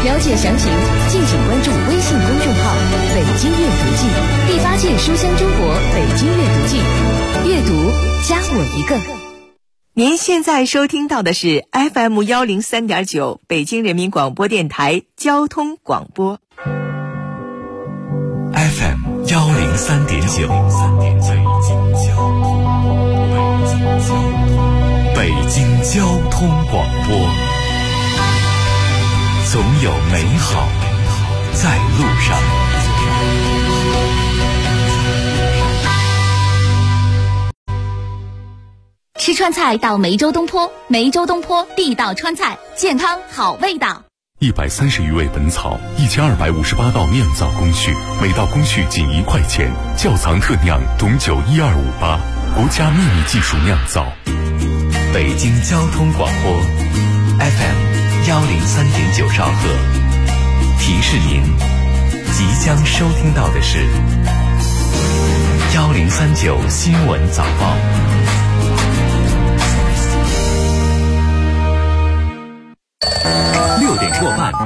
了解详情，敬请关注微信公众号“北京阅读记”，第8届书香中国北京阅读季，阅读加我一个。 您现在收听到的是 FM 103.9北京人民广播电台交通广播。 FM 103.9，北京交通广播，总有美好在路上。 吃川菜到梅州东坡，梅州东坡地道川菜，健康好味道。 130余味本草，1258道酿造工序，每道工序仅1块钱。窖藏特酿董酒12588，国家秘密技术酿造。北京交通广播 FM 103.9兆赫，提示您即将收听到的是1039新闻早报。6点过半，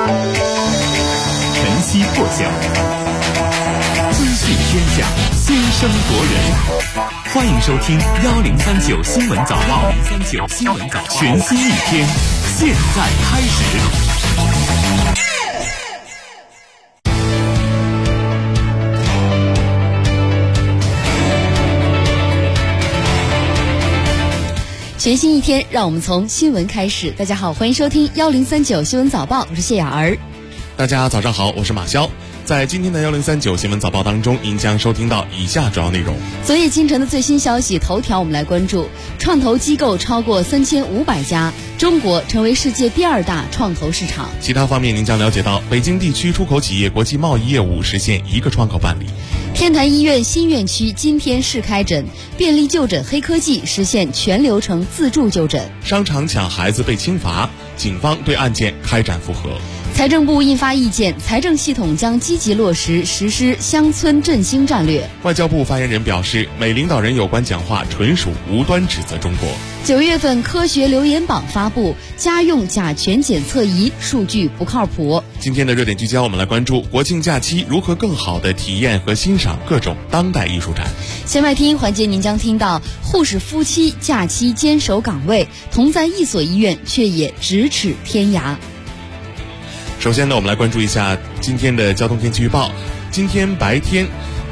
晨曦破晓，资讯天下，先声夺人。欢迎收听1039新闻早报，1039新闻早报，全新一天，现在开始。 全新一天，让我们从新闻开始。大家好，欢迎收听1039新闻早报，我是谢雅儿。 大家早上好，我是马潇。在今天的1039新闻早报当中，您将收听到以下主要内容。 昨夜今晨的最新消息，头条我们来关注：创投机构超过3500家，中国成为世界第2大创投市场。 其他方面，您将了解到北京地区出口企业国际贸易业务实现1个窗口办理。 天坛医院新院区今天试开诊，便利就诊黑科技实现全流程自助就诊。 商场抢孩子被轻罚，警方对案件开展复核。 财政部印发意见，财政系统将积极落实实施乡村振兴战略。 外交部发言人表示，美领导人有关讲话纯属无端指责中国。 9月份科学留言榜发布，家用甲醛检测仪数据不靠谱。 今天的热点聚焦，我们来关注国庆假期如何更好地体验和欣赏各种当代艺术展。 先外听环节，您将听到护士夫妻假期坚守岗位，同在一所医院却也咫尺天涯。 首先呢，我们来关注一下今天的交通天气预报。今天白天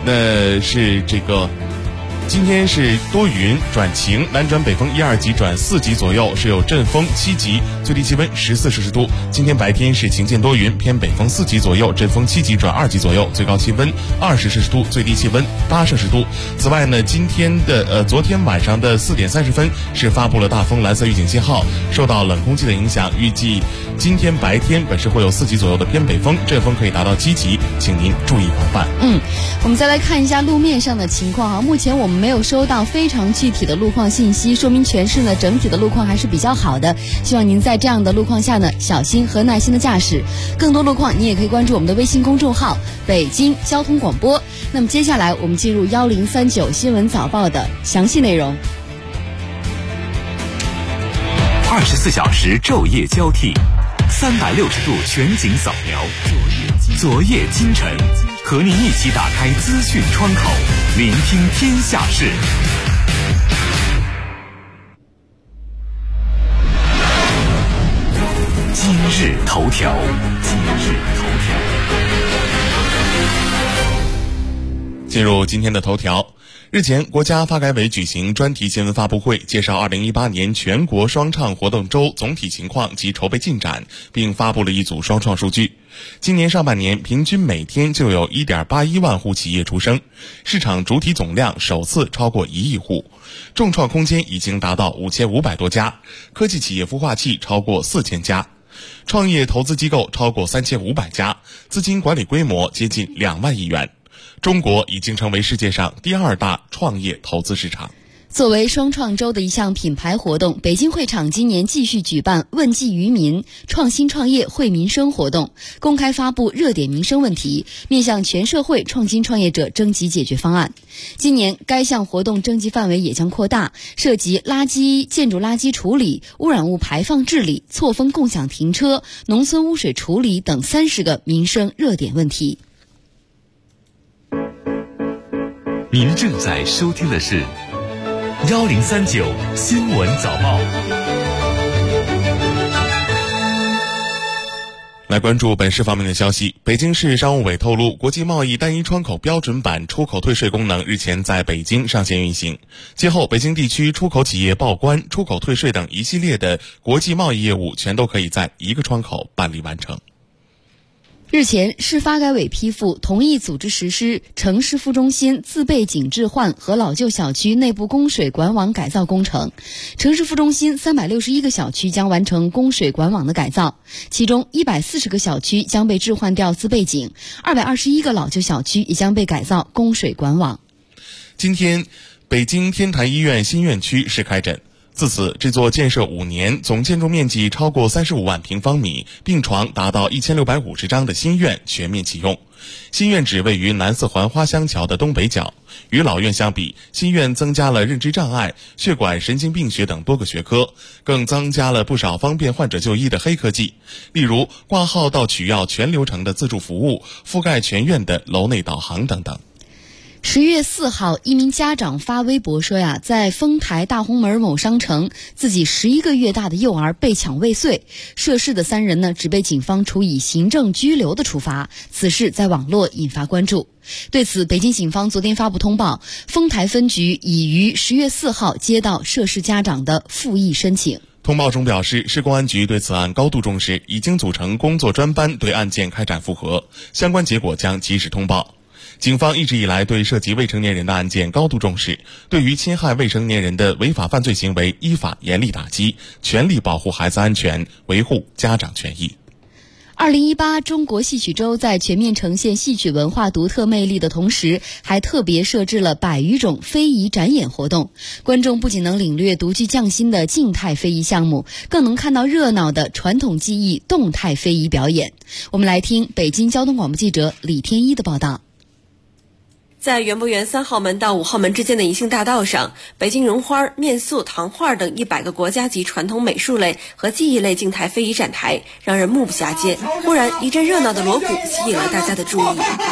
今天是多云转晴，南转北风1、2级转4级左右，是有阵风7级，最低气温14摄氏度。今天白天是晴间多云，偏北风4级左右，阵风7级转2级左右，最高气温20摄氏度，最低气温8摄氏度。此外呢，昨天晚上的4点30分是发布了大风蓝色预警信号，受到冷空气的影响，预计今天白天本市会有4级左右的偏北风，阵风可以达到7级，请您注意防范。 我们再来看一下路面上的情况目前我们没有收到非常具体的路况信息，说明全市呢整体的路况还是比较好的。希望您在这样的路况下呢，小心和耐心的驾驶。更多路况，你也可以关注我们的微信公众号“北京交通广播”。那么接下来我们进入1039新闻早报的详细内容。 24小时昼夜交替，360度全景扫描，昨夜今晨，和您一起打开资讯窗口，聆听天下事。今日头条。 进入今天的头条。日前，国家发改委举行专题新闻发布会，介绍2018年全国双创活动周总体情况及筹备进展，并发布了一组双创数据。今年上半年，平均每天就有 1.81 万户企业出生，市场主体总量首次超过1亿户，众创空间已经达到5500多家，科技企业孵化器超过4000家，创业投资机构超过3500家，资金管理规模接近2万亿元。中国已经成为世界上第2大创业投资市场。 作为双创周的一项品牌活动，北京会场今年继续举办问计于民、创新创业惠民生活动，公开发布热点民生问题，面向全社会创新创业者征集解决方案。今年该项活动征集范围也将扩大，涉及建筑垃圾处理、污染物排放治理、错峰共享停车、农村污水处理等30个民生热点问题。 您正在收听的是1039新闻早报。 来关注本市方面的消息。北京市商务委透露，国际贸易单一窗口标准版出口退税功能日前在北京上线运行。今后，北京地区出口企业报关、出口退税等一系列的国际贸易业务全都可以在一个窗口办理完成。 日前，市发改委批复同意组织实施城市副中心自备井置换和老旧小区内部供水管网改造工程。城市副中心361个小区将完成供水管网的改造，其中140个小区将被置换掉自备井，221个老旧小区也将被改造供水管网。 今天，北京天坛医院新院区试开诊。自此，这座建设5年、总建筑面积超过35万平方米、病床达到1650张的新院全面启用。新院址位于南四环花香桥的东北角。与老院相比，新院增加了认知障碍、血管神经病学等多个学科，更增加了不少方便患者就医的黑科技，例如挂号到取药全流程的自助服务，覆盖全院的楼内导航等等。 10月4号，一名家长发微博说在丰台大红门某商城，自己11个月大的幼儿被抢未遂，涉事的3人呢只被警方处以行政拘留的处罚。此事在网络引发关注。对此，北京警方昨天发布通报，丰台分局已于10月4号接到涉事家长的复议申请。 通报中表示，市公安局对此案高度重视，已经组成工作专班对案件开展复核，相关结果将及时通报。警方一直以来对涉及未成年人的案件高度重视，对于侵害未成年人的违法犯罪行为依法严厉打击，全力保护孩子安全，维护家长权益。 2018中国戏曲周在全面呈现戏曲文化独特魅力的同时，还特别设置了100余种非遗展演活动。观众不仅能领略独具匠心的静态非遗项目，更能看到热闹的传统技艺动态非遗表演。我们来听北京交通广播记者李天一的报道。 在园博园3号门到5号门之间的宜兴大道上，北京绒花、面塑、糖画等100个国家级传统美术类和技艺类静态非遗展台，让人目不暇接。忽然，一阵热闹的锣鼓吸引了大家的注意。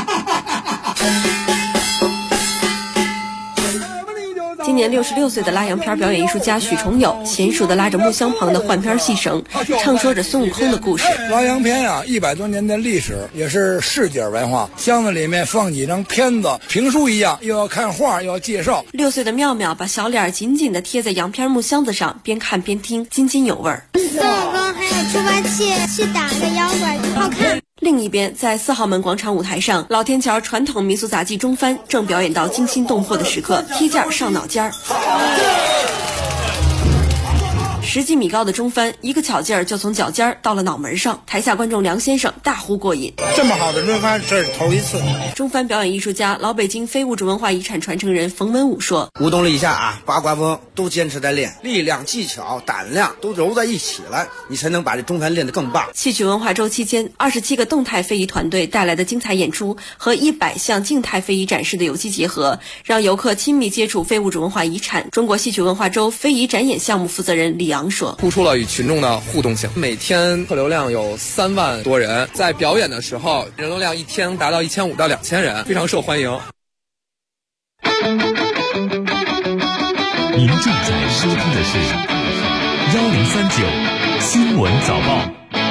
今年66岁的拉洋片表演艺术家许崇友娴熟地拉着木箱旁的换片细绳，唱说着孙悟空的故事。 拉洋片100多年的历史，也是世界文化。箱子里面放几张片子，评书一样，又要看画，又要介绍。 6岁的妙妙把小脸紧紧地贴在洋片木箱子上，边看边听，津津有味儿。 孙悟空还有猪八戒去打个妖怪，好看。 另一边，在4号门广场舞台上，老天桥传统民俗杂技中翻正表演到惊心动魄的时刻，踢毽上脑尖儿。10几米高的中翻，一个巧劲儿就从脚尖儿到了脑门上，台下观众梁先生大呼过瘾。 这么好的中翻，这是头一次。 中翻表演艺术家、老北京非物质文化遗产传承人冯文武说：“ 舞动了一下八卦风都坚持在练，力量、技巧、胆量都揉在一起了，你才能把这中翻练得更棒。” 戏曲文化周期间，27个动态非遗团队带来的精彩演出和100项静态非遗展示的有机结合，让游客亲密接触非物质文化遗产。中国戏曲文化周非遗展演项目负责人李昂说：“ 突出了与群众的互动性，每天客流量有3万多人，在表演的时候，人流量一天达到1500到2000人，非常受欢迎。” 您正在收听的是1039新闻早报。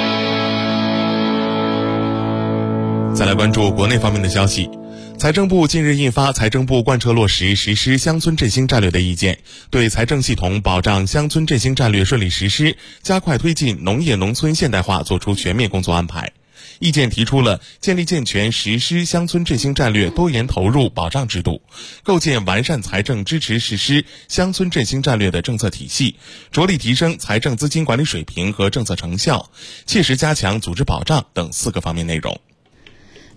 再来关注国内方面的消息。财政部近日印发《财政部贯彻落实实施乡村振兴战略的意见》，对财政系统保障乡村振兴战略顺利实施、加快推进农业农村现代化作出全面工作安排。意见提出了建立健全实施乡村振兴战略多元投入保障制度，构建完善财政支持实施乡村振兴战略的政策体系，着力提升财政资金管理水平和政策成效，切实加强组织保障等4个方面内容。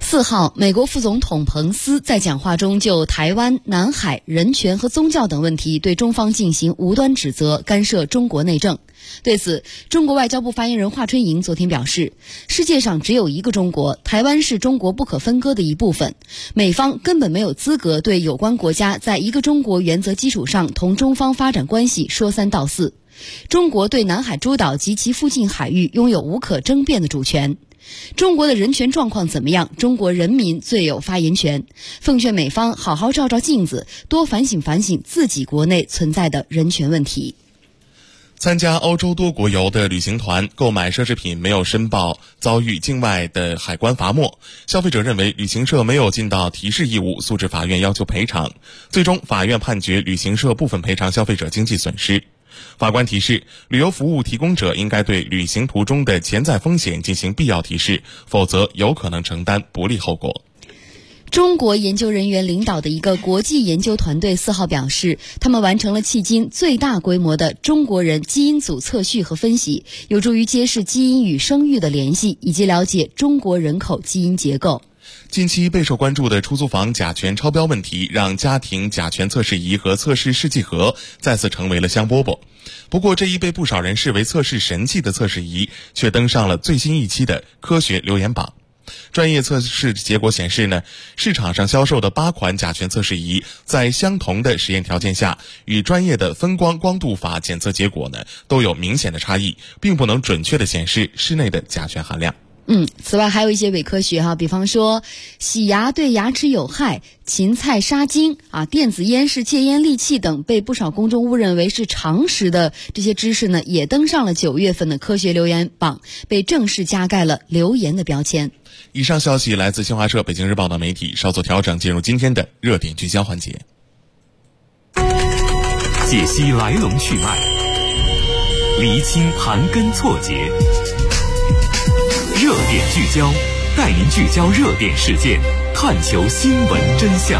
4号，美国副总统彭斯在讲话中就台湾、南海、人权和宗教等问题对中方进行无端指责，干涉中国内政。对此，中国外交部发言人华春莹昨天表示，世界上只有一个中国，台湾是中国不可分割的一部分，美方根本没有资格对有关国家在一个中国原则基础上同中方发展关系说三道四。中国对南海诸岛及其附近海域拥有无可争辩的主权。中国的人权状况怎么样，中国人民最有发言权。奉劝美方好好照照镜子，多反省反省自己国内存在的人权问题。 参加欧洲多国游的旅行团购买奢侈品没有申报，遭遇境外的海关罚没。消费者认为旅行社没有尽到提示义务，诉至法院要求赔偿。最终法院判决旅行社部分赔偿消费者经济损失。法官提示，旅游服务提供者应该对旅行途中的潜在风险进行必要提示，否则有可能承担不利后果。 中国研究人员领导的一个国际研究团队4号表示，他们完成了迄今最大规模的中国人基因组测序和分析，有助于揭示基因与生育的联系，以及了解中国人口基因结构。 近期备受关注的出租房甲醛超标问题，让家庭甲醛测试仪和测试试剂盒再次成为了香饽饽。不过，这一被不少人视为测试神器的测试仪，却登上了最新一期的科学留言榜。专业测试结果显示呢，市场上销售的8款甲醛测试仪，在相同的实验条件下，与专业的分光光度法检测结果呢，都有明显的差异，并不能准确地显示室内的甲醛含量。 此外还有一些伪科学比方说洗牙对牙齿有害、芹菜杀精电子烟是戒烟利器等被不少公众误认为是常识的这些知识呢，也登上了9月份的科学留言榜，被正式加盖了留言的标签。 以上消息来自新华社、北京日报等媒体，稍作调整，进入今天的热点聚焦环节。 解析来龙去脉，厘清盘根错节。热点聚焦，带您聚焦热点事件，探求新闻真相。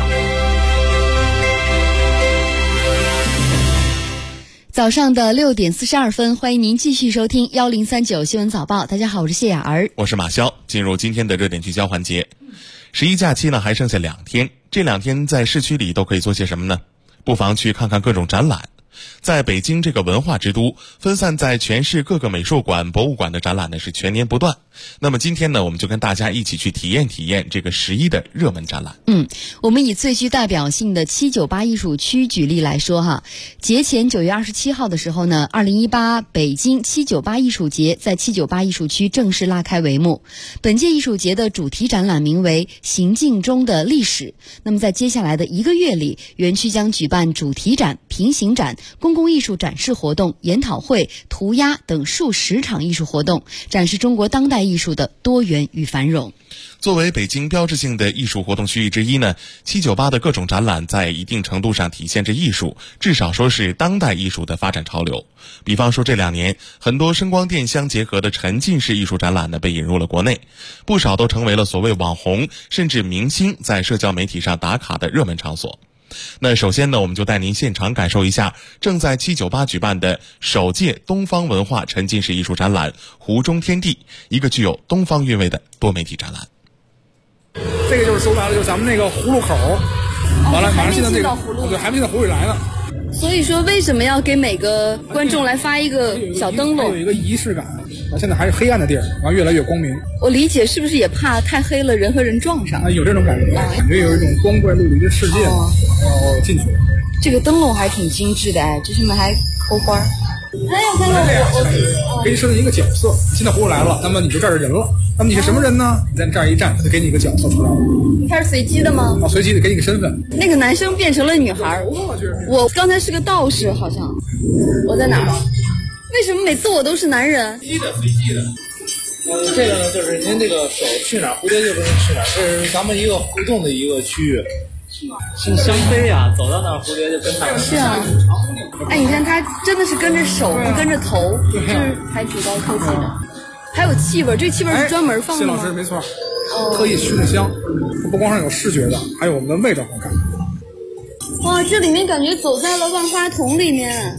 早上的6点42分，欢迎您继续收听1039新闻早报。大家好，我是谢雅儿， 我是马潇。进入今天的热点聚焦环节。11假期呢还剩下2天，这2天在市区里都可以做些什么呢？不妨去看看各种展览。在北京这个文化之都，分散在全市各个美术馆、博物馆的展览呢是全年不断。那么今天呢，我们就跟大家一起去体验这个11的热门展览。 我们以最具代表性的798艺术区举例来说节前9月27号的时候呢，2018北京798艺术节在798艺术区正式拉开帷幕。本届艺术节的主题展览名为“行进中的历史”。那么在接下来的1个月里，园区将举办主题展、平行展、公共艺术展示活动、研讨会、涂鸦等数10场艺术活动，展示中国当代艺术的多元与繁荣。 作为北京标志性的艺术活动区域之一呢，798的各种展览在一定程度上体现着艺术，至少说是当代艺术的发展潮流。比方说这2年，很多声光电相结合的沉浸式艺术展览呢被引入了国内，不少都成为了所谓网红甚至明星在社交媒体上打卡的热门场所。那首先呢，我们就带您现场感受一下正在798举办的首届东方文化沉浸式艺术展览“湖中天地”，一个具有东方韵味的多媒体展览。 这个就是说白了，就是咱们那个葫芦口，完了马上进到这个，对，还没进到葫芦里来呢。 所以说，为什么要给每个观众来发一个小灯笼？ 有一个仪式感。现在还是黑暗的地儿，然后越来越光明。 我理解，是不是也怕太黑了人和人撞上？ 有这种感觉，感觉有一种光怪陆离的世界，然后进去。 这个灯笼还挺精致的，这上面还抠花。还有我给你设定一个角色，现在葫芦来了，那么你就这儿的人了。那么你是什么人呢？你在这儿一站，他就给你一个角色出来了。 它是随机的吗？ 随机的，给你个身份。 那个男生变成了女孩，我刚才是个道士，好像。我在哪儿？为什么每次我都是男人？ 随机的。这个呢，就是您这个手去哪儿，蝴蝶就跟您去哪儿，这是咱们一个互动的一个区域。是香妃呀，走到那儿蝴蝶就跟那儿。 是啊。你看它真的是跟着手，不跟着头，就是还挺高科技的。还有气味，这个气味是专门放的吗？ 谢老师没错，特意熏的香，不光是有视觉的，还有我们的味道好看。 哇，这里面感觉走在了万花筒里面。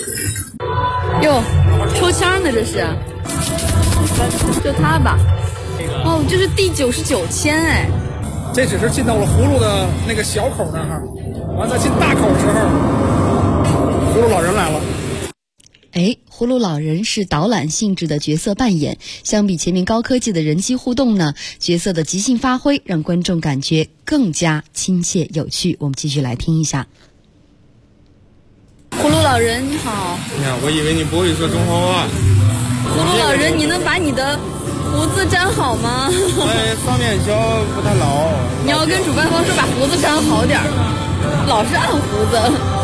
哟，抽签呢这是？就他吧。 哦，这是第99签哎。 这只是进到了葫芦的那个小口那儿，完了进大口的时候，葫芦老人来了。 葫芦老人是导览性质的角色扮演，相比前面高科技的人机互动呢，角色的即兴发挥让观众感觉更加亲切有趣。我们继续来听一下。 葫芦老人你好。 你好，我以为你不会说中华话。 葫芦老人，你能把你的胡子粘好吗？ 双面胶不太牢。 你要跟主办方说把胡子粘好点儿，老是按胡子。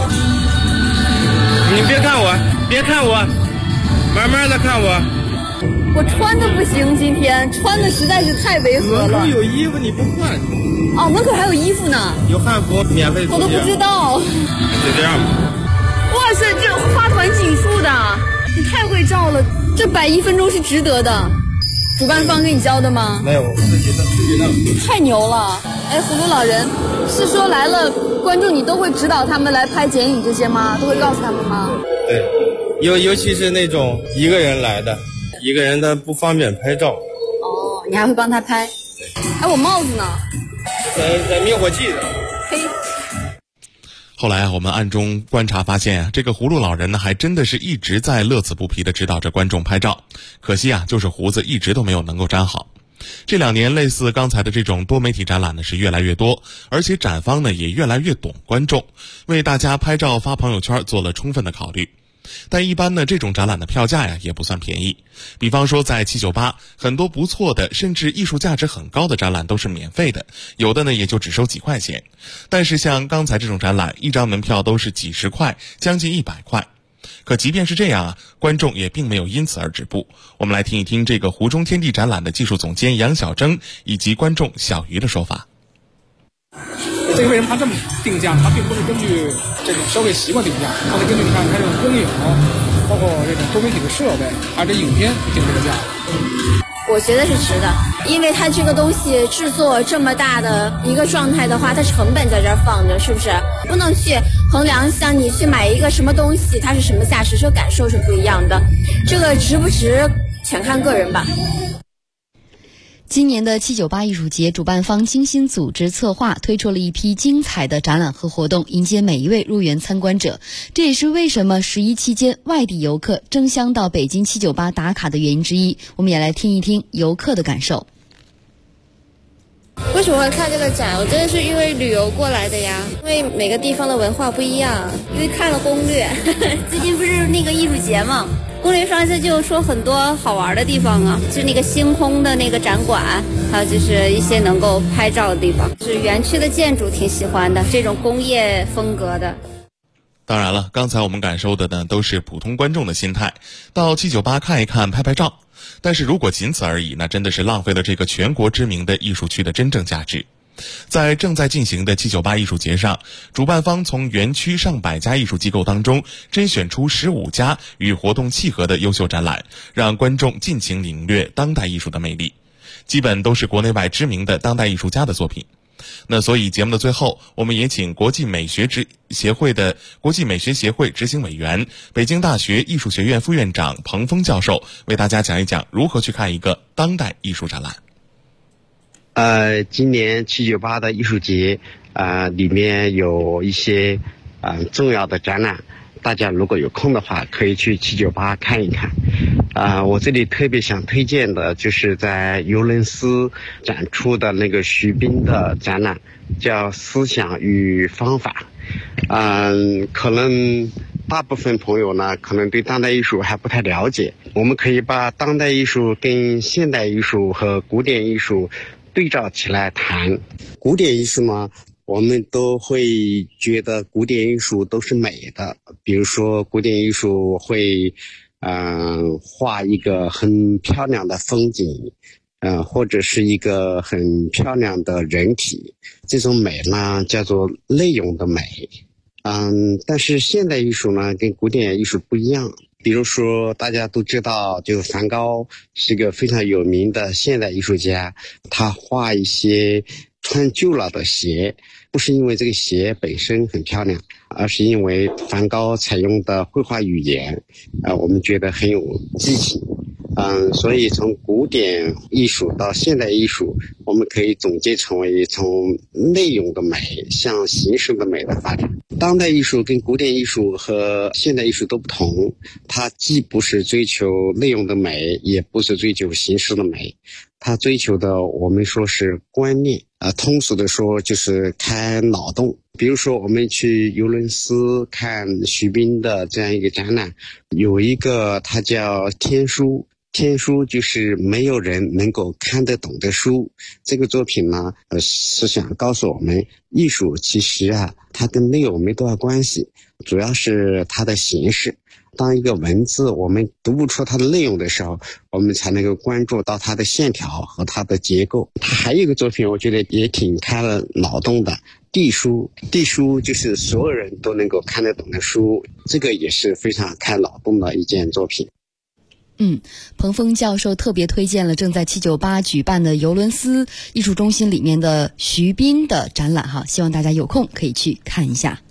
你别看我，别看我，慢慢的看我。 我穿的不行，今天穿的实在是太违和了。 门口有衣服你不换？ 哦，门口还有衣服呢。 有汉服免费。 我都不知道。 就这样吧。 哇塞，这花团锦簇的，你太会照了，这摆1分钟是值得的。主办方给你教的吗？ 没有，自己的。 太牛了！葫芦老人，是说来了观众你都会指导他们来拍剪影这些吗？都会告诉他们吗？ 对，尤其是那种一个人来的，一个人他不方便拍照。 哦，你还会帮他拍？我帽子呢？ 在灭火器的。 嘿。 后来我们暗中观察发现这个葫芦老人呢，还真的是一直在乐此不疲地指导着观众拍照。可惜就是胡子一直都没有能够粘好。这2年类似刚才的这种多媒体展览呢是越来越多，而且展方呢也越来越懂观众，为大家拍照发朋友圈做了充分的考虑。但一般呢这种展览的票价也不算便宜，比方说在798，很多不错的甚至艺术价值很高的展览都是免费的，有的呢也就只收几块钱。但是像刚才这种展览，一张门票都是几十块，将近100块。可即便是这样观众也并没有因此而止步。我们来听一听这个湖中天地展览的技术总监杨小征以及观众小鱼的说法。 这个为什么他这么定价？他并不是根据这种消费习惯定价，他是根据你看他这种光影，包括这种多媒体的设备，还有这影片定这个价。 我觉得是值的，因为它这个东西制作这么大的一个状态的话，它成本在这儿放着，是不是？不能去衡量像你去买一个什么东西，它是什么价值，这感受是不一样的。这个值不值，全看个人吧。 今年的798艺术节，主办方精心组织策划，推出了一批精彩的展览和活动，迎接每一位入园参观者。这也是为什么11期间外地游客争相到北京798打卡的原因之一。我们也来听一听游客的感受。 为什么会看这个展？我真的是因为旅游过来的呀，因为每个地方的文化不一样，因为看了攻略。 最近不是那个艺术节吗？攻略上次就说很多好玩的地方啊，就那个星空的那个展馆，还有就是一些能够拍照的地方。是园区的建筑挺喜欢的，这种工业风格的。 当然了，刚才我们感受的呢都是普通观众的心态，到798看一看拍拍照。但是如果仅此而已，那真的是浪费了这个全国知名的艺术区的真正价值。在正在进行的798艺术节上，主办方从园区上百家艺术机构当中甄选出15家与活动契合的优秀展览，让观众尽情领略当代艺术的魅力，基本都是国内外知名的当代艺术家的作品。那所以节目的最后，我们也请国际美学协会执行委员、北京大学艺术学院副院长彭峰教授为大家讲一讲如何去看一个当代艺术展览。 今年798的艺术节里面有一些重要的展览，大家如果有空的话可以去798看一看。我这里特别想推荐的就是在尤伦斯展出的那个徐冰的展览，叫思想与方法。可能大部分朋友呢可能对当代艺术还不太了解，我们可以把当代艺术跟现代艺术和古典艺术对照起来谈。古典艺术呢，我们都会觉得古典艺术都是美的，比如说古典艺术会画一个很漂亮的风景，或者是一个很漂亮的人体，这种美呢叫做内容的美。但是现代艺术呢跟古典艺术不一样。比如说大家都知道，就梵高是一个非常有名的现代艺术家，他画一些穿旧了的鞋，不是因为这个鞋本身很漂亮，而是因为梵高采用的绘画语言我们觉得很有激情。 所以从古典艺术到现代艺术，我们可以总结成为从内容的美向形式的美的发展。当代艺术跟古典艺术和现代艺术都不同，它既不是追求内容的美，也不是追求形式的美，它追求的我们说是观念，通俗的说就是开脑洞。比如说我们去尤伦斯看徐冰的这样一个展览，有一个它叫天书，天书就是没有人能够看得懂的书。这个作品呢，是想告诉我们，艺术其实它跟内容没多大关系，主要是它的形式。当一个文字我们读不出它的内容的时候，我们才能够关注到它的线条和它的结构。它还有一个作品，我觉得也挺开了脑洞的，地书。地书就是所有人都能够看得懂的书，这个也是非常开脑洞的一件作品。 彭峰教授特别推荐了正在798举办的尤伦斯艺术中心里面的徐冰的展览哈，希望大家有空可以去看一下。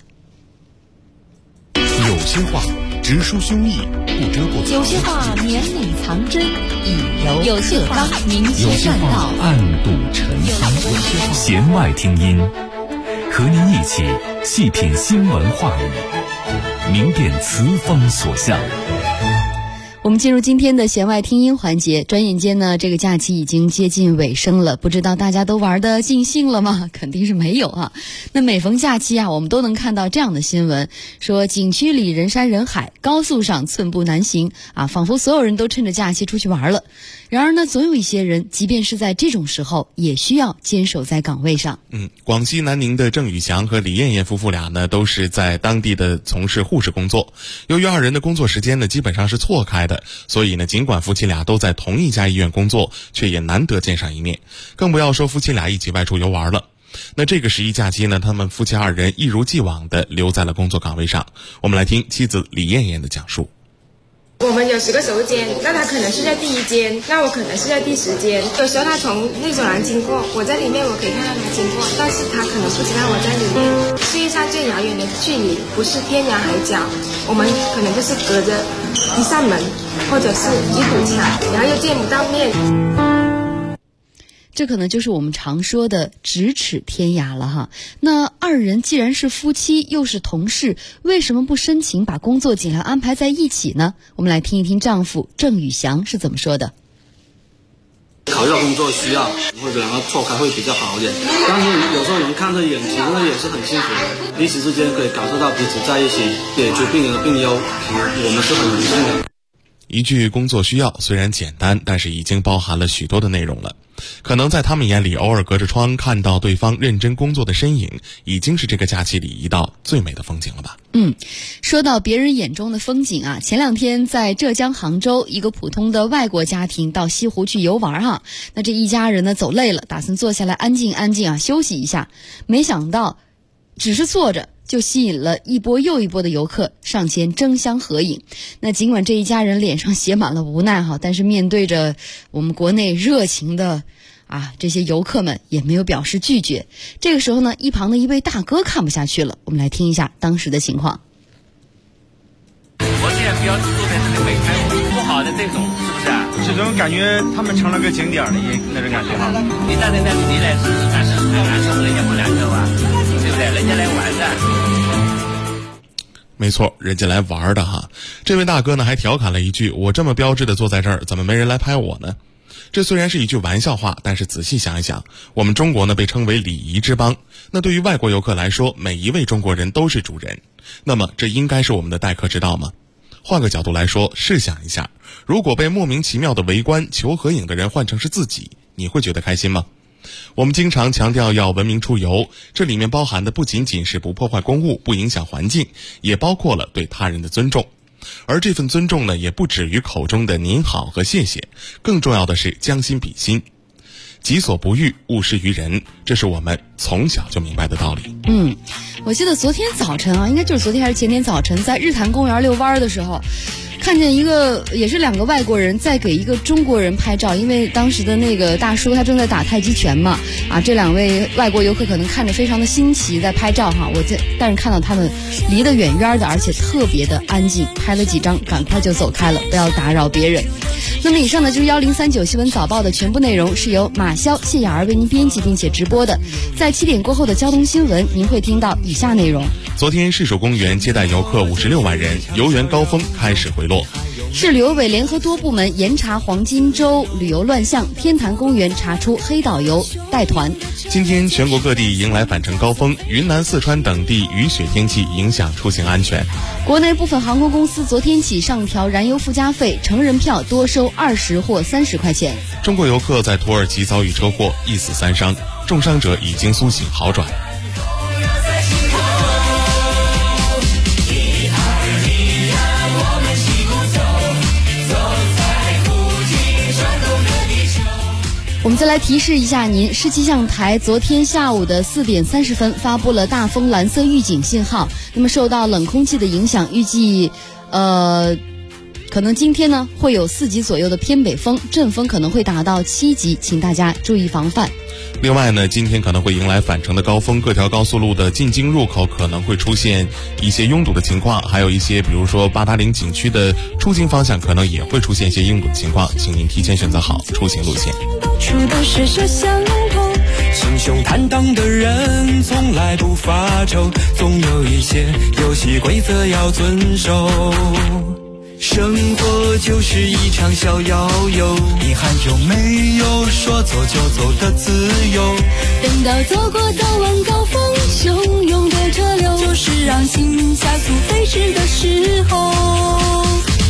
有些话直抒胸臆，不遮不藏； 有些话绵里藏针，以柔有克刚，明切善道， 暗度陈仓。弦外听音，和您一起细品新闻话语，明辨词风所向。 我们进入今天的弦外听音环节，转眼间呢，这个假期已经接近尾声了，不知道大家都玩得尽兴了吗？肯定是没有啊。那每逢假期我们都能看到这样的新闻，说景区里人山人海，高速上寸步难行仿佛所有人都趁着假期出去玩了。然而呢，总有一些人，即便是在这种时候，也需要坚守在岗位上。 广西南宁的郑宇翔和李艳艳夫妇俩呢，都是在当地的从事护士工作。由于二人的工作时间呢，基本上是错开的，所以呢，尽管夫妻俩都在同一家医院工作，却也难得见上一面，更不要说夫妻俩一起外出游玩了。那这个十一假期呢，他们夫妻二人一如既往地留在了工作岗位上。我们来听妻子李艳艳的讲述。 我们有10个手间，那他可能是在第1间，那我可能是在第10间。有时候他从那走廊经过，我在里面，我可以看到他经过，但是他可能不知道我在里面。世界上最遥远的距离不是天涯海角，我们可能就是隔着一扇门，或者是一堵墙，然后又见不到面。 这可能就是我们常说的咫尺天涯了哈。那二人既然是夫妻又是同事，为什么不深情把工作尽量安排在一起呢？我们来听一听丈夫郑宇翔是怎么说的。 考虑到工作需要，或者两个错开会比较好一点，但是有时候能看着眼，其实也是很幸福的，彼此之间可以感受到彼此在一起，解决病人的病忧，我们是很荣幸的。 一句工作需要虽然简单，但是已经包含了许多的内容了。可能在他们眼里，偶尔隔着窗看到对方认真工作的身影，已经是这个假期里一道最美的风景了吧。 说到别人眼中的风景前2天在浙江杭州，一个普通的外国家庭到西湖去游玩那这一家人呢走累了，打算坐下来安静休息一下，没想到只是坐着就吸引了一波又一波的游客上前争相合影。那尽管这一家人脸上写满了无奈但是面对着我们国内热情的这些游客们也没有表示拒绝。这个时候呢，一旁的一位大哥看不下去了，我们来听一下当时的情况。 我既然不要坐在这里没开不好的这种，是不是这种感觉他们成了个景点的那种感觉你站在那里来试试看，是不是人家不难受对不对？人家来玩的。 没错，人家来玩的这位大哥呢还调侃了一句：我这么标致的坐在这儿，怎么没人来拍我呢？这虽然是一句玩笑话，但是仔细想一想，我们中国呢被称为礼仪之邦，那对于外国游客来说，每一位中国人都是主人，那么这应该是我们的待客之道吗？换个角度来说，试想一下，如果被莫名其妙的围观求合影的人换成是自己，你会觉得开心吗？我们经常强调要文明出游，这里面包含的不仅仅是不破坏公物、不影响环境，也包括了对他人的尊重。而这份尊重呢，也不止于口中的您好和谢谢，更重要的是将心比心，己所不欲，勿施于人，这是我们从小就明白的道理。 我记得昨天早晨应该就是昨天还是前天早晨，在日坛公园遛弯的时候， 看见一个也是2个外国人在给一个中国人拍照，因为当时的那个大叔他正在打太极拳嘛，这2位外国游客可能看着非常的新奇，在拍照哈。但是看到他们离得远远的，而且特别的安静，拍了几张赶快就走开了，不要打扰别人。那么以上呢就是1039新闻早报的全部内容，是由马潇、谢雅儿为您编辑并且直播的。在7点过后的交通新闻，您会听到以下内容。 昨天市首公园接待游客56万人，游园高峰开始回落。 市旅游委联合多部门严查黄金周旅游乱象，天坛公园查出黑导游带团。 今天全国各地迎来返程高峰，云南、四川等地雨雪天气影响出行安全。 国内部分航空公司昨天起上调燃油附加费，成人票多收20或30块钱。 中国游客在土耳其遭遇车祸，1死3伤，重伤者已经苏醒好转。 我们再来提示一下您，市气象台昨天下午的4点30分发布了大风蓝色预警信号。那么受到冷空气的影响，预计可能今天呢会有4级左右的偏北风，阵风可能会达到7级，请大家注意防范。 另外呢，今天可能会迎来返程的高峰，各条高速路的进京入口可能会出现一些拥堵的情况，还有一些比如说880景区的出京方向可能也会出现一些拥堵的情况，请您提前选择好出行路线。 心胸坦荡的人从来不发愁，总有一些游戏规则要遵守。生活就是一场小摇游，遗憾就没有说走就走的自由。 等到走过早晚高峰，汹涌的车流，就是让心加速飞驰的时候。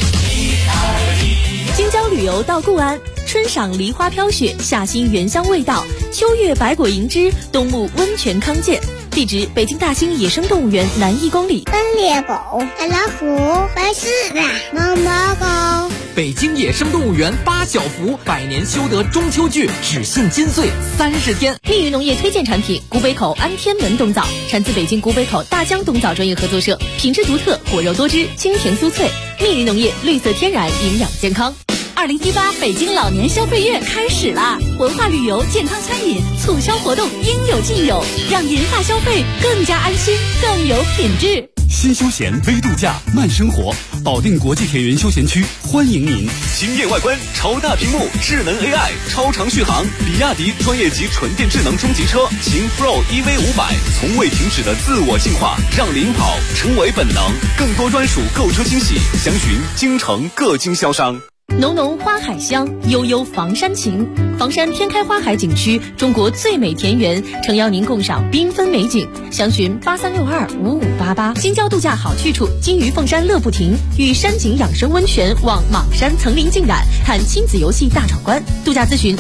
京郊旅游到固安，春赏梨花飘雪，夏欣原香味道，秋月百果迎之，冬沐温泉康健。地址：北京大兴野生动物园南1公里。 斑鬣狗、白老虎、白狮子、毛毛狗。 北京野生动物园8小福100年修得中秋剧只限金穗30天。 密云农业推荐产品：古北口安天门冬枣，产自北京古北口大江冬枣专业合作社，品质独特，果肉多汁，清甜酥脆。密云农业绿色天然，营养健康。2018北京老年消费月开始啦！文化旅游、健康餐饮促销活动应有尽有，让银发消费更加安心，更有品质。 新休闲微度假慢生活，保定国际铁云休闲区欢迎您。 惊艳外观，超大屏幕，智能 AI， 超长续航，比亚迪专业级纯电智能中级车秦 Pro EV500，从未停止的自我进化，让领跑成为本能。更多专属购车惊喜，详询京城各经销商。 浓浓花海香，悠悠房山情。房山天开花海景区，中国最美田园，诚邀您共赏缤纷美景。详询83625588。京郊度假好去处，金鱼凤山乐不停，与山景养生温泉望莽山层林尽染，看亲子游戏大闯关。度假咨询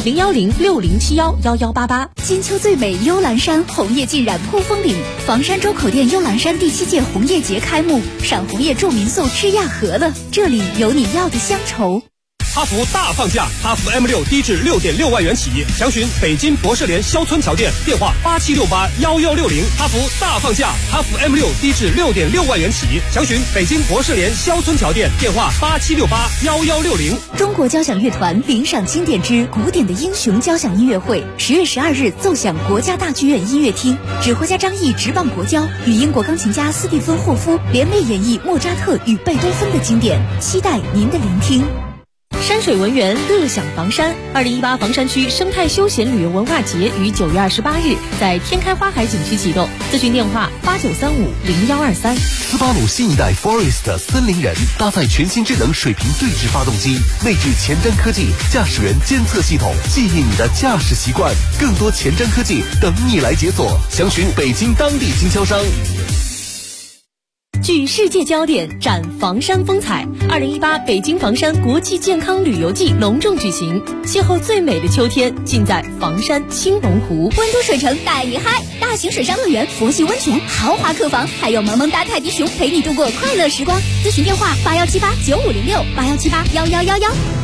01060711188。 金秋最美幽兰山，红叶尽染扑风岭。房山周口店幽兰山第7届红叶节开幕，赏红叶住民宿吃亚和了，这里有你要的乡愁。 哈弗大放价，哈弗 M6低至6.6万元起，详询北京博士联肖村桥店，电话87681160。哈弗大放价，哈弗 M6低至6.6万元起，详询北京博士联肖村桥店，电话87681160。 中国交响乐团领赏经典之古典的英雄交响音乐会，10月12日奏响国家大剧院音乐厅，指挥家张毅执棒国交，与英国钢琴家斯蒂芬霍夫联袂演绎莫扎特与贝多芬的经典，期待您的聆听。 山水文园乐享房山，2018房山区生态休闲旅游文化节于9月28日在天开花海景区启动，咨询电话89350123。 斯巴鲁新一代 Forest 森林人搭载全新智能水平对置发动机，内置前瞻科技驾驶员监测系统，记忆你的驾驶习惯，更多前瞻科技等你来解锁。详询北京当地经销商。 聚世界焦点，展房山风采。2018北京房山国际健康旅游季隆重举行，邂逅最美的秋天，尽在房山青龙湖。 温都水城带你嗨，大型水上乐园、佛系温泉、豪华客房，还有萌萌哒泰迪熊陪你度过快乐时光。咨询电话81789506，81781111。